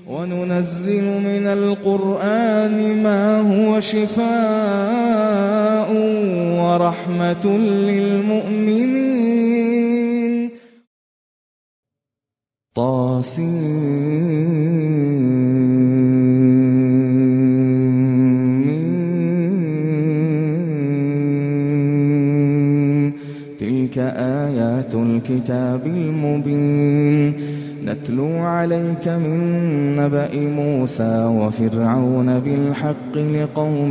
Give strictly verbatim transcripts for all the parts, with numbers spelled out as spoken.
وننزل من القرآن ما هو شفاء ورحمة للمؤمنين. طاسين تلك آيات الكتاب المبين نتلو عليك من نبأ موسى وفرعون بالحق لقوم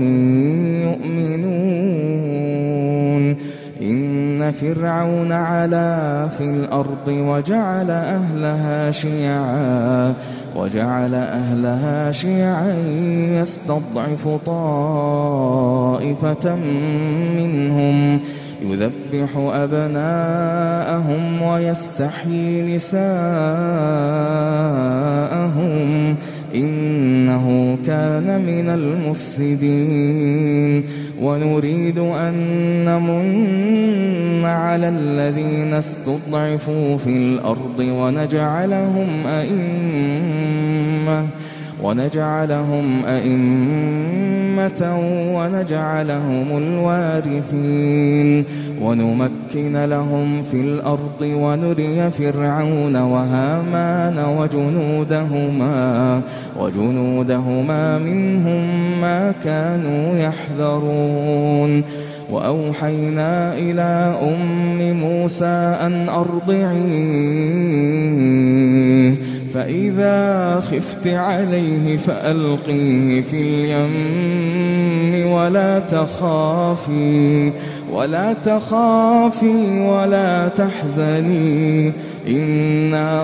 يؤمنون. إن فرعون علا في الأرض وجعل أهلها شيعا وجعل أهلها شيعا يستضعف طائفة منهم يذبح أبناءهم ويستحيي نساءهم إنه كان من المفسدين. ونريد أن نمن على الذين استضعفوا في الأرض ونجعلهم أئمة ونجعلهم أئمة ونجعلهم الوارثين ونمكن لهم في الأرض ونري فرعون وهامان وجنودهما وجنودهما منهم ما كانوا يحذرون. وأوحينا إلى أم موسى أن أرضعيه فإذا خفت عليه فألقيه في اليم ولا تخافي ولا تخافي ولا تحزني إنا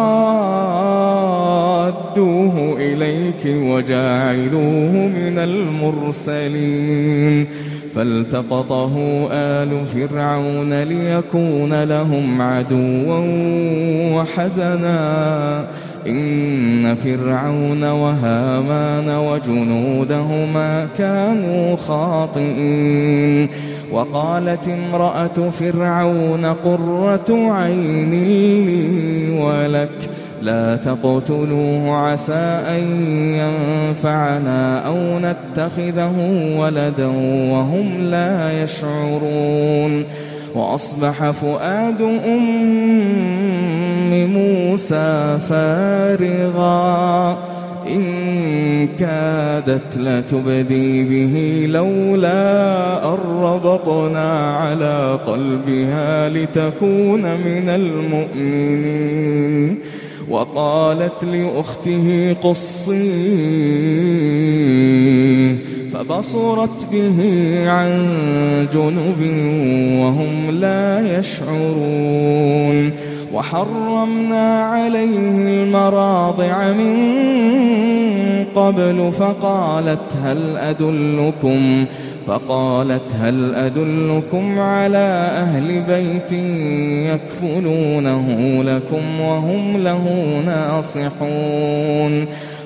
رادوه إليك وجاعلوه من المرسلين. فالتقطه آل فرعون ليكون لهم عدوا وحزنا إن فرعون وهامان وجنودهما كانوا خاطئين. وقالت امرأة فرعون قرة عين لي ولك لا تقتلوه عسى أن ينفعنا أو نتخذه ولدا وهم لا يشعرون. وأصبح فؤاد أم موسى فارغا إن كادت لتبدي به لولا أن ربطنا على قلبها لتكون من المؤمنين. وقالت لأخته قصيه فبصرت به عن جنب وهم لا يشعرون. وحرمنا عليه المراضع من قبل فقالت هل أدلكم فقالت هل أدلكم على أهل بيت يكفلونه لكم وهم له ناصحون.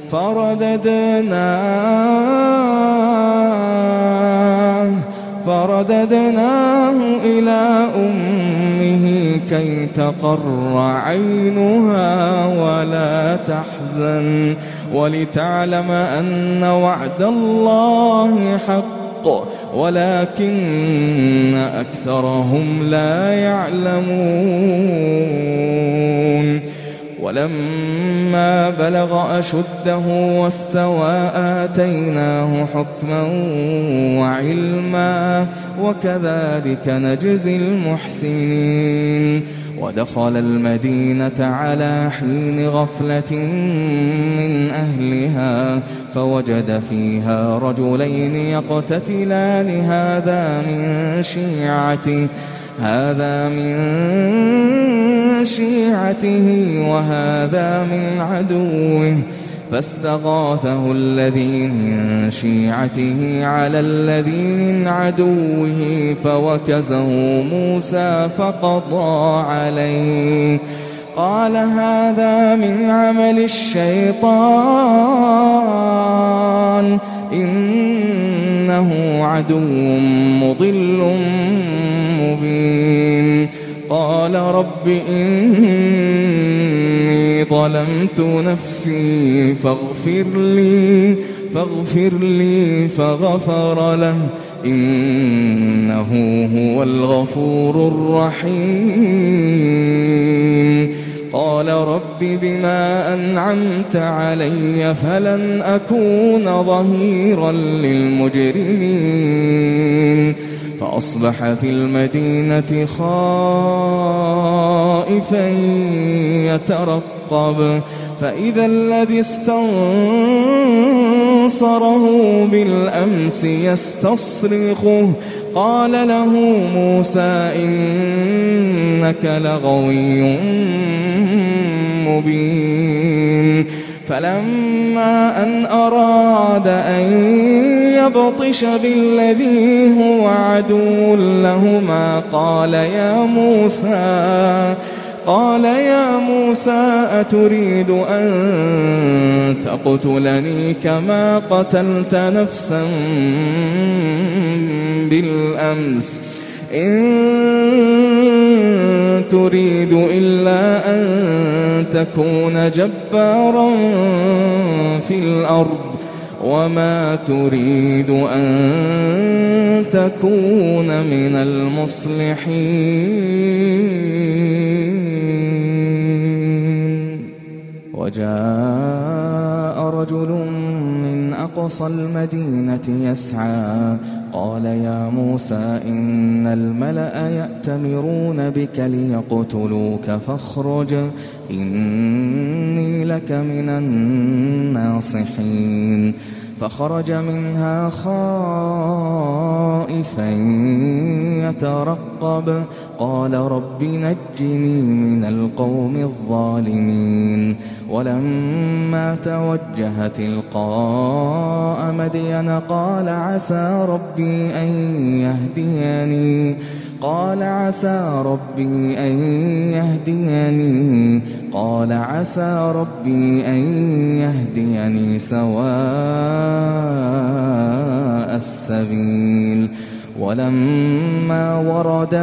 فرددناه فرددناه إلى أمه كي تقر عينها ولا تحزن ولتعلم أن وعد الله حق ولكن أكثرهم لا يعلمون. ولما بلغ أشده واستوى آتيناه حكما وعلما وكذلك نجزي المحسنين. ودخل المدينة على حين غفلة من أهلها فوجد فيها رجلين يقتتلان هذا من شيعته هذا من شيعته وهذا من عدوه فاستغاثه الذي من شيعته على الذي من عدوه فوكزه موسى فقضى عليه. قال هذا من عمل الشيطان إنه عدو مضل مبين. قال رب إني ظلمت نفسي فاغفر لي فاغفر لي فغفر له إنه هو الغفور الرحيم. قال رب بما أنعمت علي فلن أكون ظهيرا للمجرمين. فأصبح في المدينة خائفا يترقب فإذا الذي استنصره بالأمس يستصرخه قال له موسى إنك لغوي مبين. فلما أن أراد أن يبطش بالذي هو عدو لهما قال يا موسى قال يا موسى أتريد أن تقتلني كما قتلت نفسا بالأمس إن تريد إلا أن تكون جبارا في الأرض وما تريد أن تكون من المصلحين. وجاء رجل من أقصى المدينة يسعى قال يا موسى إن الملأ يأتمرون بك ليقتلوك فاخرج إني لك من الناصحين. فخرج منها خائفا يترقب قال رب نجني من القوم الظالمين. ولما توجه تلقاء مدين قال عسى ربي أن يهديني قال عسى ربي أن يهديني قال عسى ربي أن يهديني سواء السبيل. ولما ورد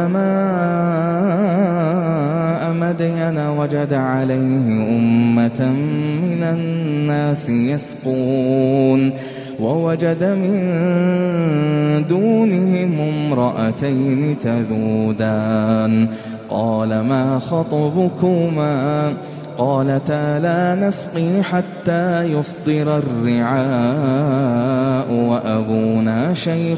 ماء مدين وجد عليه أمة من الناس يسقون ووجد من دونهم امرأتين تذودان قال ما خطبكما قالتا لا نسقي حتى يصدر الرعاء وأبونا شيخ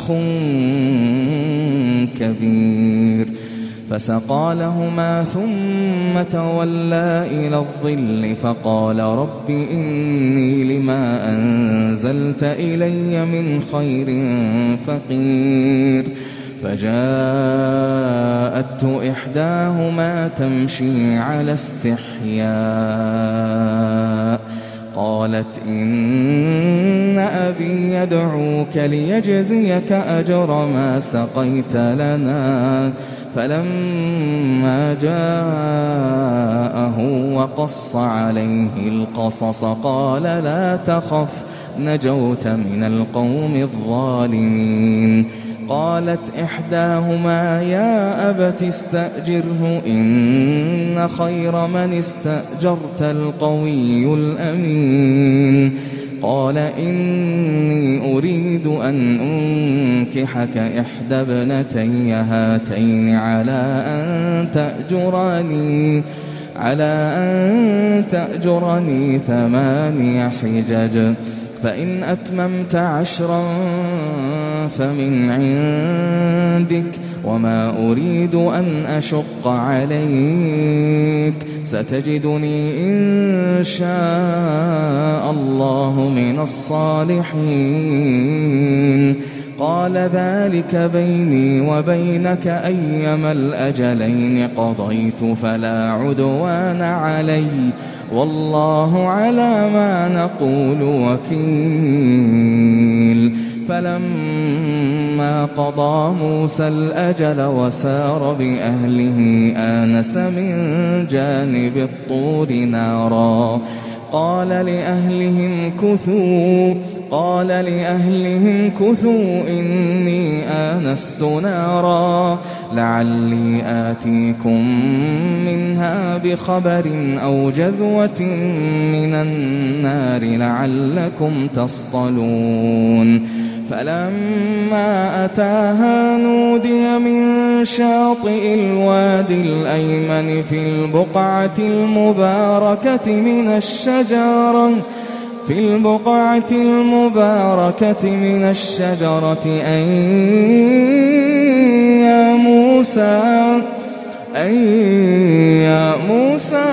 كبير. فسقى لهما ثم تولى إلى الظل فقال رب إني لما أنزلت إلي من خير فقير. فجاءته إحداهما تمشي على استحياء قالت إن أبي يدعوك ليجزيك أجر ما سقيت لنا. فلما جاءه وقص عليه القصص قال لا تخف نجوت من القوم الظالمين. قالت إحداهما يا أبت استأجره إن خير من استأجرت القوي الأمين. قال إني أريد أن أنكحك إحدى ابنتي هاتين على أن تأجرني على أن تأجرني ثماني حجج فإن أتممت عشرا فمن عندك وما أريد أن أشق عليك ستجدني إن شاء الله من الصالحين. قال ذلك بيني وبينك أيما الأجلين قضيت فلا عدوان علي والله على ما نقول وكيل. فلما قضى موسى الأجل وسار بأهله آنس من جانب الطور نارا قال لأهلهم كثوا قال لأهلهم كثوا إني آنست نارا لعلي آتيكم منها بخبر أو جذوة من النار لعلكم تصطلون فلما أتاها نودي من شاطئ الوادي الأيمن في البقعة المباركة من الشجرة في البقعة المباركة من الشجرة أن يا موسى أن يا موسى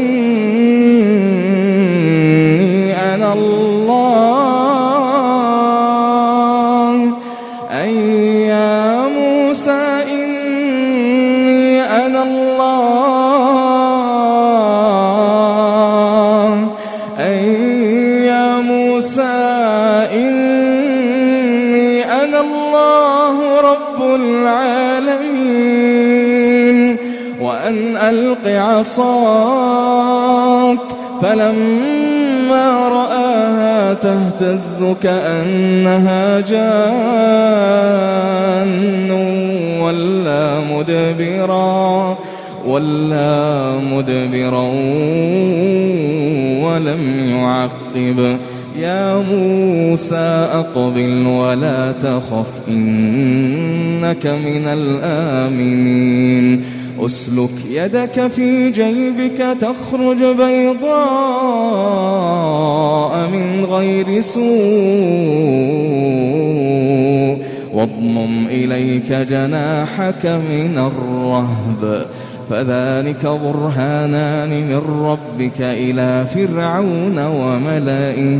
إني أنا الله أن يا موسى إني أنا الله أن يا موسى إني أنا الله رب العالمين وأن ألق عصاك فلما رآها تهتز كأنها جان ولا مدبرا ولا مدبرا ولم يعقب يا موسى أقبل ولا تخف إنك من الآمنين أسلك يدك في جيبك تخرج بيضاء من غير سوء واضمم إليك جناحك من الرهب فذلك برهانان من ربك إلى فرعون وملئه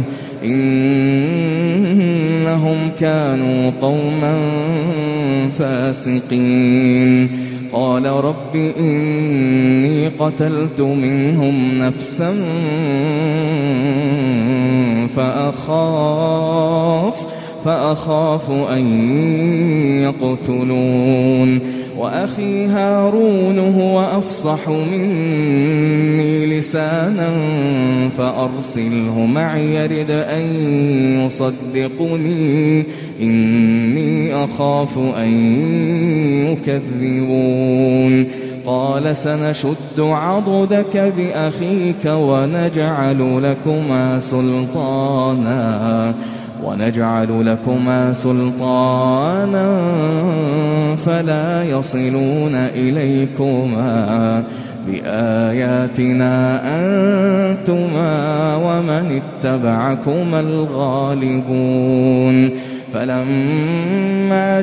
إنهم كانوا قوما فاسقين قال رب إني قتلت منهم نفسا فأخاف فأخاف أن يقتلون وأخي هارون هو أفصح مني لسانا فأرسله معي يرد أن يصدقني إني أخاف أن يكذبون قال سنشد عضدك بأخيك ونجعل لكما سلطانا ونجعل لكما سلطانا فلا يصلون إليكما بآياتنا أنتما ومن اتبعكما الغالبون فلما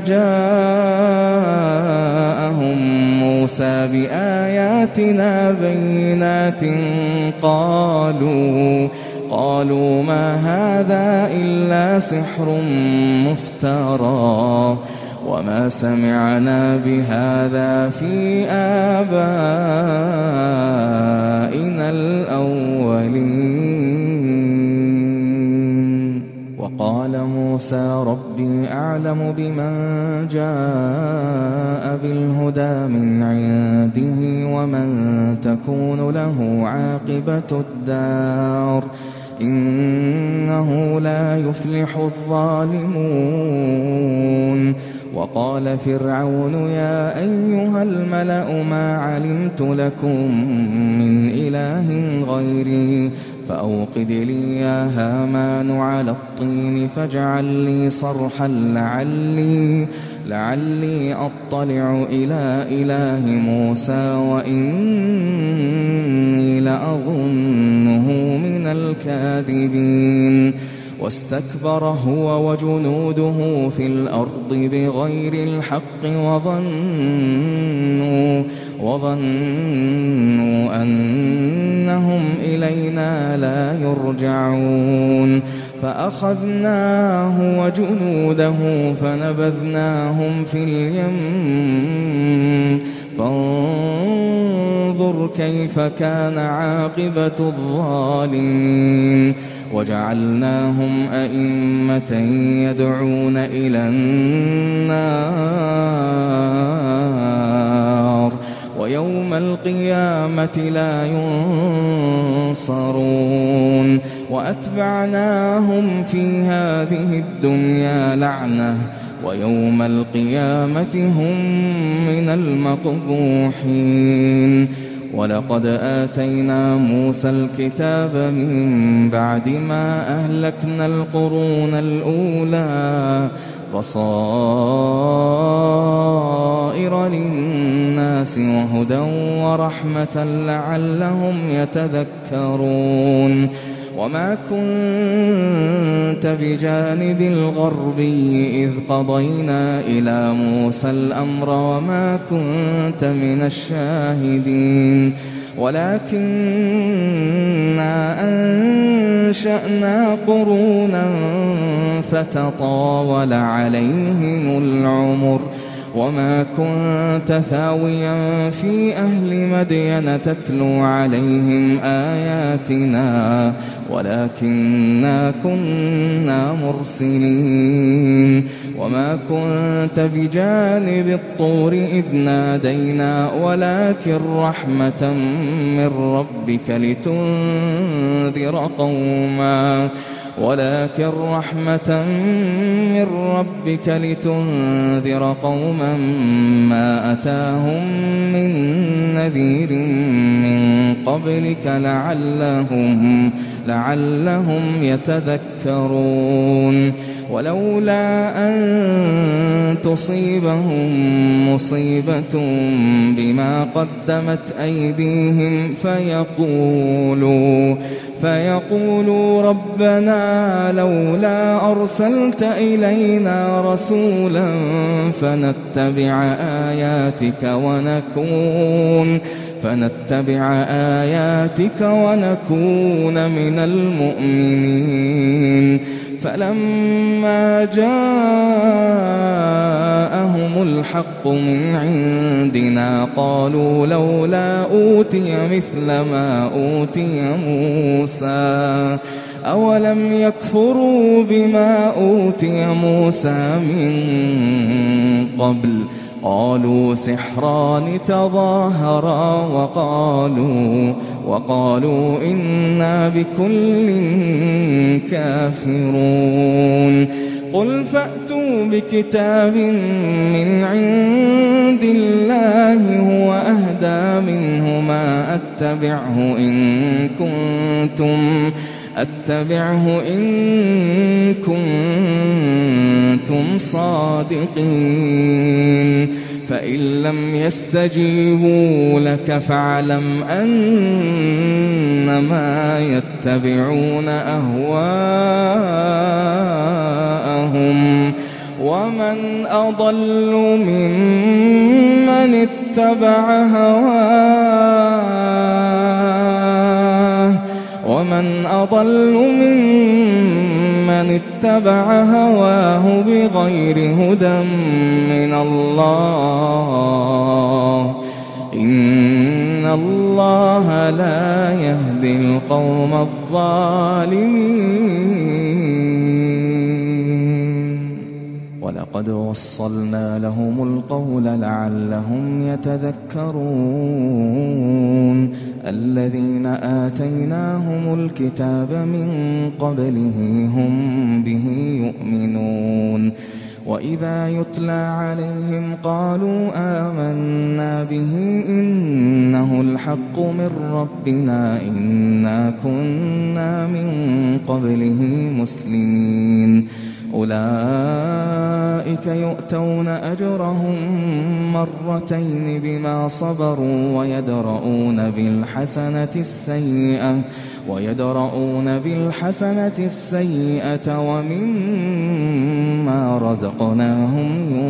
جاءهم موسى بآياتنا بينات قالوا قالوا ما هذا إلا سحر مفترى وما سمعنا بهذا في آبائنا الأولين وقال موسى ربي أعلم بمن جاء بالهدى من عنده ومن تكون له عاقبة الدار إنه لا يفلح الظالمون وقال فرعون يا أيها الملأ ما علمت لكم من إله غيري فأوقد لي يا هامان على الطين فاجعل لي صرحا لعلي لعلي أطلع إلى إله موسى وإني لأظنه من الكاذبين واستكبر هو وجنوده في الأرض بغير الحق وظنوا وظنوا أنهم إلينا لا يرجعون فأخذناه وجنوده فنبذناهم في اليم فانظر كيف كان عاقبة الظالمين وجعلناهم أئمة يدعون إلى النار ويوم القيامة لا ينصرون وأتبعناهم في هذه الدنيا لعنة ويوم القيامة هم من المقبوحين ولقد آتينا موسى الكتاب من بعد ما أهلكنا القرون الأولى بصائر للناس وهدى ورحمة لعلهم يتذكرون وما كنت بجانب الغربي إذ قضينا إلى موسى الأمر وما كنت من الشاهدين ولكننا أنشأنا قرونا فتطاول عليهم العمر وما كنت ثاويا في أهل مدين تتلو عليهم آياتنا ولكننا كنا مرسلين وما كنت بجانب الطور إذ نادينا ولكن رحمة من ربك لتنذر قوما ولكن رحمة من ربك لتنذر قوما ما أتاهم من نذير من قبلك لعلهم لعلهم يتذكرون ولولا أن تصيبهم مصيبة بما قدمت أيديهم فيقولوا فيقولوا ربنا لولا أرسلت إلينا رسولا فنتبع آياتك ونكون فنتبع آياتك ونكون من المؤمنين فلما جاءهم الحق من عندنا قالوا لولا أوتي مثل ما أوتي موسى أولم يكفروا بما أوتي موسى من قبل قالوا سحران تظاهرا وقالوا وقالوا إنا بكل كافرون قل فأتوا بكتاب من عند الله هو أهدى منه ما أتبعه إن كنتم أتبعه إن كنتم صادقين فإن لم يستجيبوا لك فاعلم أنما يتبعون أهواءهم ومن أضل ممن اتبع هواه ومن أضل ممن اتبع هواه بغير هدى من الله إن الله لا يهدي القوم الظالمين ولقد وصلنا لهم القول لعلهم يتذكرون الذين آتيناهم الكتاب من قبله هم به يؤمنون وإذا يتلى عليهم قالوا آمنا به إنه الحق من ربنا إنا كنا من قبله مسلمين أولئك يؤتون أجرهم مرتين بما صبروا ويدرؤون بالحسنة السيئة ويدرؤون بالحسنة السيئة ومما رزقناهم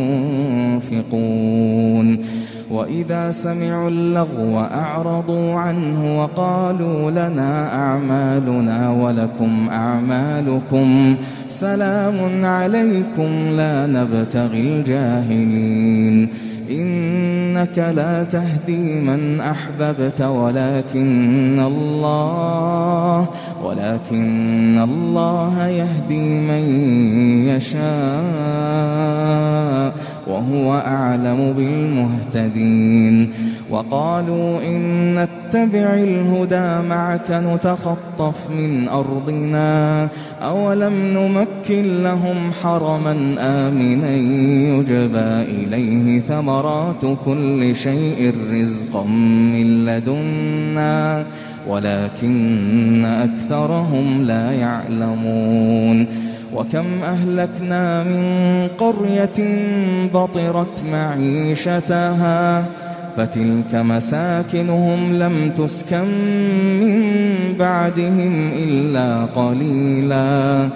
ينفقون وإذا سمعوا اللغو أعرضوا عنه وقالوا لنا أعمالنا ولكم أعمالكم سلام عليكم لا نبتغي الجاهلين إنك لا تهدي من أحببت ولكن الله ولكن الله يهدي من يشاء وهو أعلم بالمهتدين وقالوا إن نتبع الهدى معك نتخطف من أرضنا أولم نمكن لهم حرما آمنا يجبى إليه ثمرات كل شيء رزقا من لدنا ولكن أكثرهم لا يعلمون وكم أهلكنا من قرية بطرت معيشتها فتلك مساكنهم لم تسكن من بعدهم إلا قليلا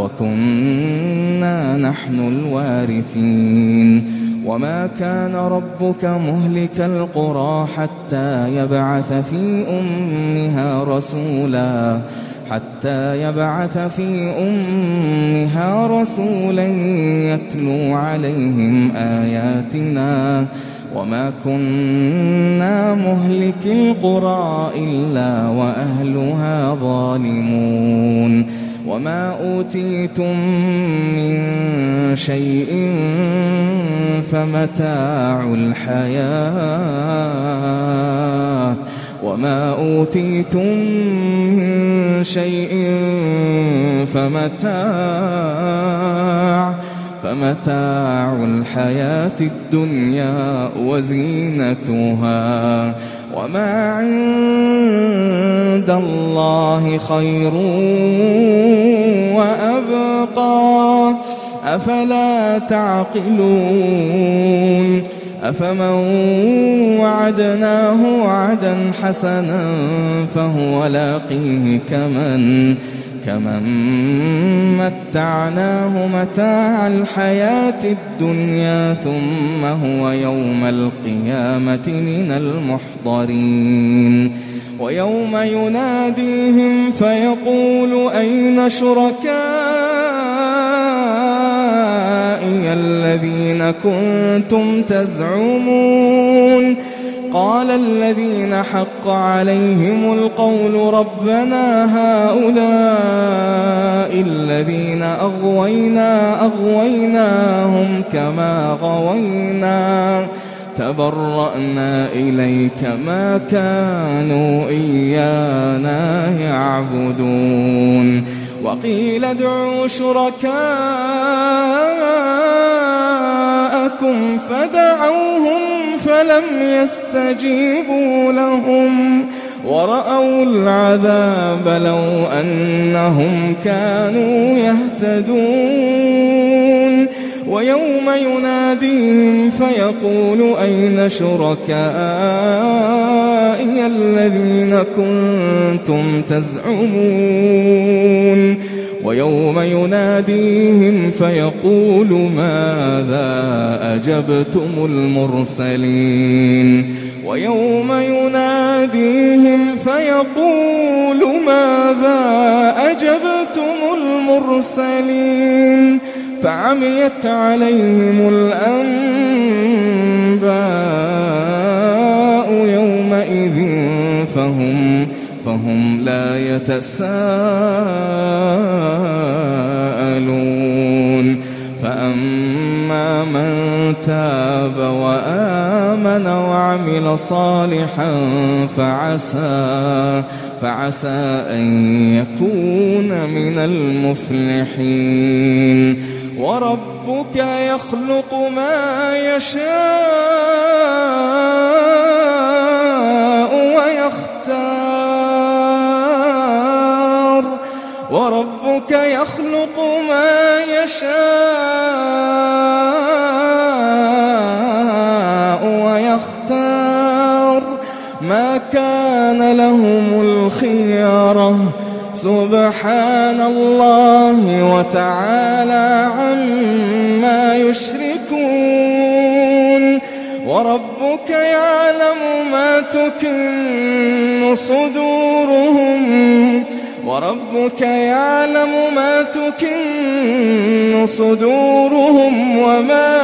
وكنا نحن الوارثين وما كان ربك مهلك القرى حتى يبعث في أمها رسولا حتى يبعث في أمها رسولا يتلو عليهم آياتنا وما كنا مهلك القرى إلا وأهلها ظالمون وما أوتيتم من شيء فمتاع الحياة وما أوتيتم من شيء فمتاع فمتاع الحياة الدنيا وزينتها وما عند الله خير وأبقى أفلا تعقلون أفمن وعدناه وعدا حسنا فهو لاقيه كمن كمن متعناه متاع الحياة الدنيا ثم هو يوم القيامة من المحضرين ويوم يناديهم فيقول أين شركائي الذين كنتم تزعمون قال الذين حق عليهم القول ربنا هؤلاء الذين أغوينا أغويناهم كما غوينا تبرأنا إليك ما كانوا إيانا يعبدون وقيل ادعوا شركاءكم فدعوهم فلم يستجيبوا لهم ورأوا العذاب لو أنهم كانوا يهتدون ويوم يناديهم فيقول أين شركائي الذين كنتم تزعمون ويوم يناديهم فيقول ماذا أجبتم المرسلين ويوم يناديهم فيقول ماذا أجبتم المرسلين فعميت عليهم الأنباء يومئذ فهم فهم لا يتساءلون فأما من تاب وآمن وعمل صالحا فعسى فعسى أن يكون من المفلحين وربك يخلق ما يشاء ويختار وربك يخلق ما يشاء ويختار ما كان لهم الخيرة سبحان الله وتعالى عما يشركون وربك يعلم ما تكن صدورهم وربك يعلم ما تكن صدورهم وما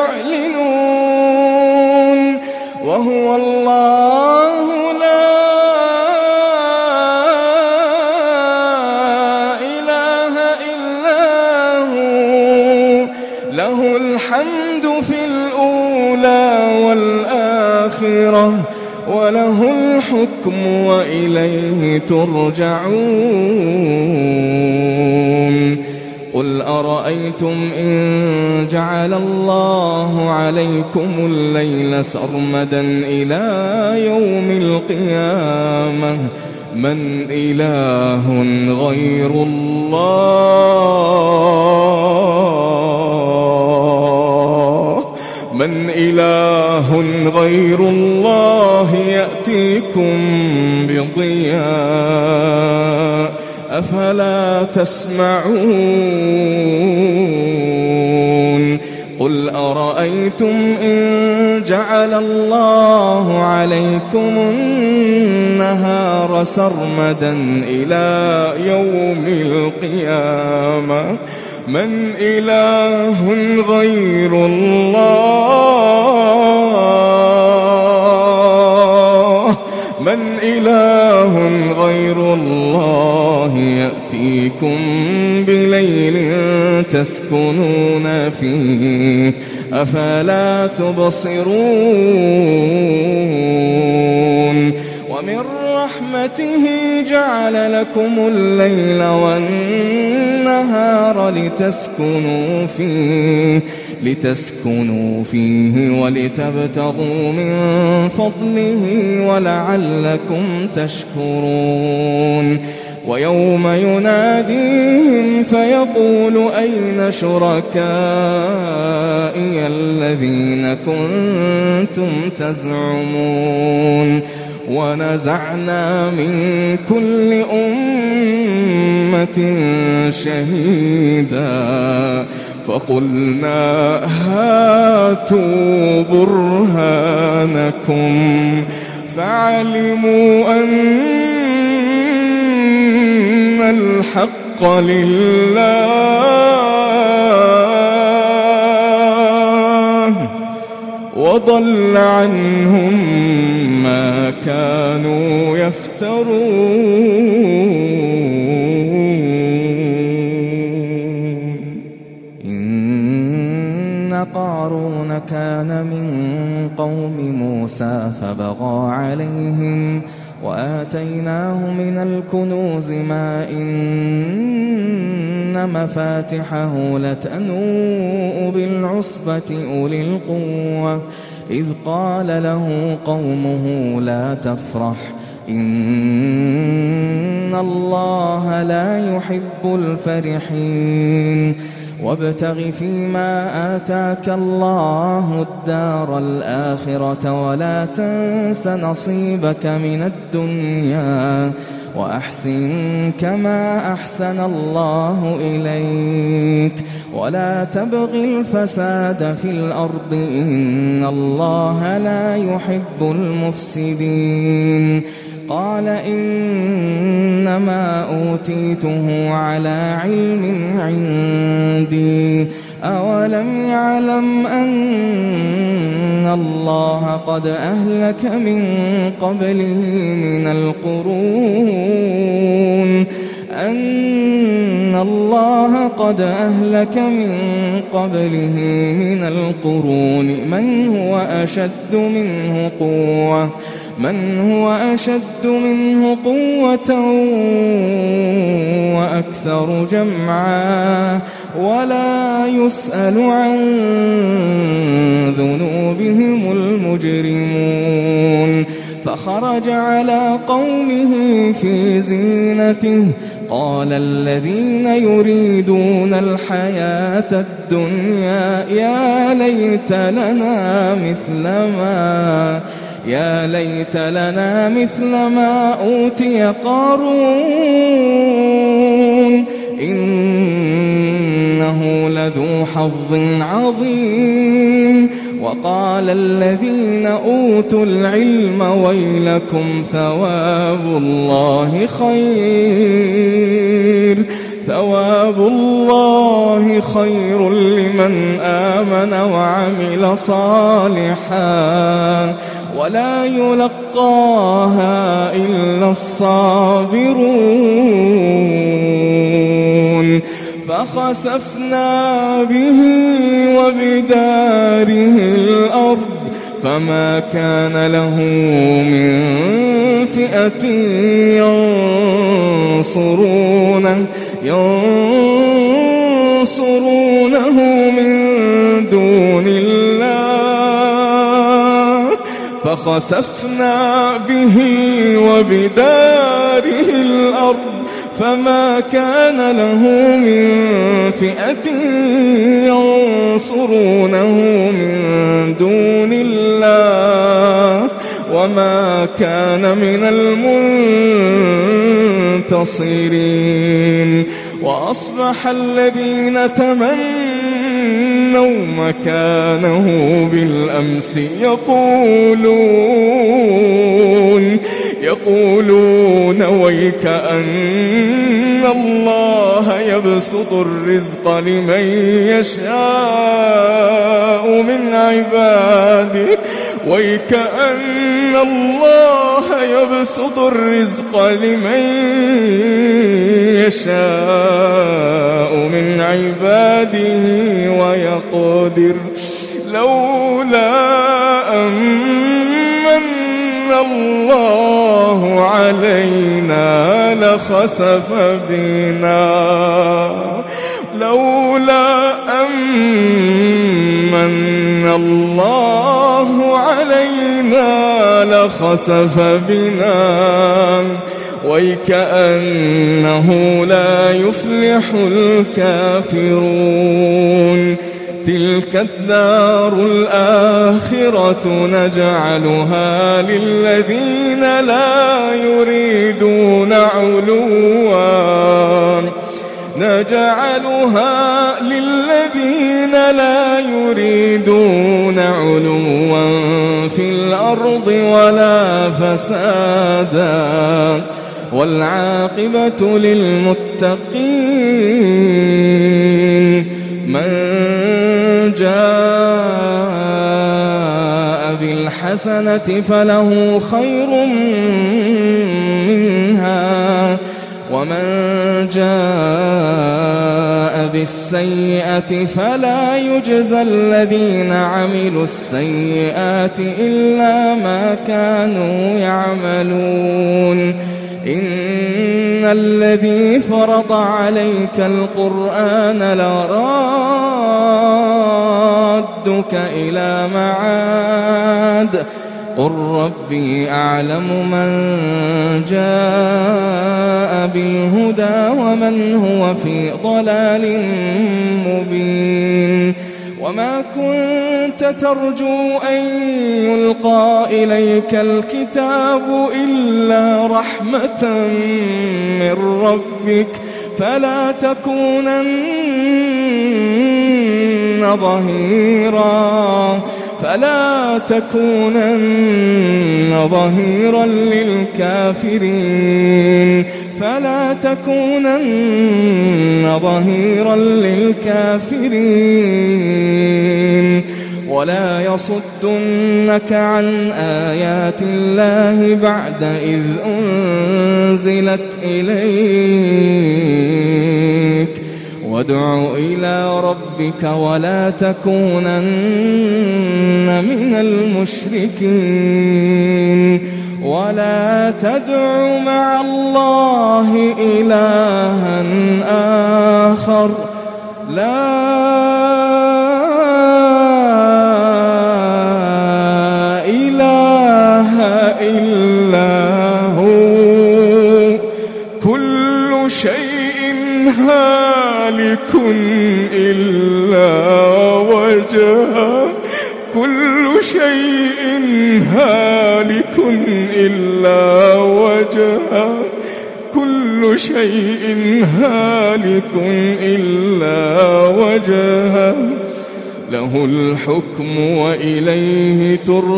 يعلنون وهو الله لا إله إلا هو له الحمد في الأولى والآخرة الآخرة وله الحكم وإليه ترجعون قل أرأيتم إن جعل الله عليكم الليل سرمدا إلى يوم القيامة من إله غير الله من إله غير الله يأتيكم بضياء أفلا تسمعون قل أرأيتم إن جعل الله عليكم النهار سرمدا إلى يوم القيامة من إله غير الله من إله غير الله يأتيكم بليل تسكنون فيه أفلا تبصرون ومن رحمته جعل لكم الليل والنهار لتسكنوا فيه لتسكنوا فيه ولتبتغوا من فضله ولعلكم تشكرون ويوم يناديهم فيقول أين شركائي الذين كنتم تزعمون ونزعنا من كل أمة شهيدا فقلنا هاتوا برهانكم فعلموا أن الحق لله وضل عنهم ما كانوا يفترون إن قارون كان من قوم موسى فبغى عليهم وآتيناه من الكنوز ما إن مفاتحه لتنوء بالعصبة أولي القوة إذ قال له قومه لا تفرح إن الله لا يحب الفرحين وابتغ فيما آتاك الله الدار الآخرة ولا تنس نصيبك من الدنيا وأحسن كما أحسن الله إليك ولا تبغ الفساد في الأرض إن الله لا يحب المفسدين قال إنما أوتيته على علم عندي أولم يعلم أن الله قد أهلك من قبله من القرون أن الله قد أهلك من قبله من القرون من هو أشد منه قوة من هو أشد منه قوة وأكثر جمعا ولا يسأل عن ذنوبهم المجرمون فخرج على قومه في زينته قال الذين يريدون الحياة الدنيا يا ليت لنا مثل ما يا ليت لنا مثل ما أوتي قارون إنه لذو حظ عظيم وقال الذين أوتوا العلم ويلكم ثواب الله خير ثواب الله خير لمن آمن وعمل صالحا ولا يلقاها إلا الصابرون فخسفنا به وبداره الأرض فما كان له من فئة ينصرونه ينصرونه من دون الله فخسفنا به وبداره الأرض فما كان له من فئة ينصرونه من دون الله وما كان من المنتصرين. وأصبح الذين تمنوا مكانه بالأمس يقولون يقولون ويك أن الله يبسط الرزق لمن يشاء من عباده ويك أن الله يبسط الرزق لمن يشاء من عباده ويقدر لولا أمن الله علينا لخسف بنا لولا أمن الله علينا لخسف بنا ويكأنه لا يفلح الكافرون. تلك الدار الآخرة نجعلها للذين لا يريدون علوا نجعلها للذين لا يريدون علوا في الأرض ولا فسادا والعاقبة للمتقين. من جاء بالحسنة فله خير منها ومن جاء بالسيئة فلا يجزى الذين عملوا السيئات إلا ما كانوا يعملون. إن الذي فرض عليك القرآن لرادك إلى معاد قل ربي أعلم من جاء بالهدى ومن هو في ضلال مبين. وما كنت ترجو أن يلقى إليك الكتاب إلا رحمة من ربك فلا تكونن ظهيرا فلا تكونن ظهيرا للكافرين فلا تكونن ظهيرا للكافرين. ولا يصدنك عن آيات الله بعد إذ أنزلت إليك وادع إلى ربك ولا تكونن من المشركين. ولا تدع مع الله إلها آخر لا إله إلا هو كل شيء هالك إلا وجهه كل شيء هالك إلا وجهه كل شيء هالك إلا وجهه له الحكم وإليه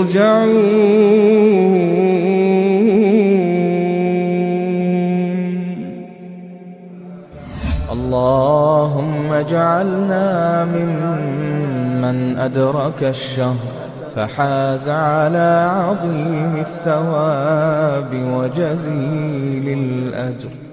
ترجعون. اللهم اجعلنا ممن أدرك الشهر فحاز على عظيم الثواب وجزيل الأجر.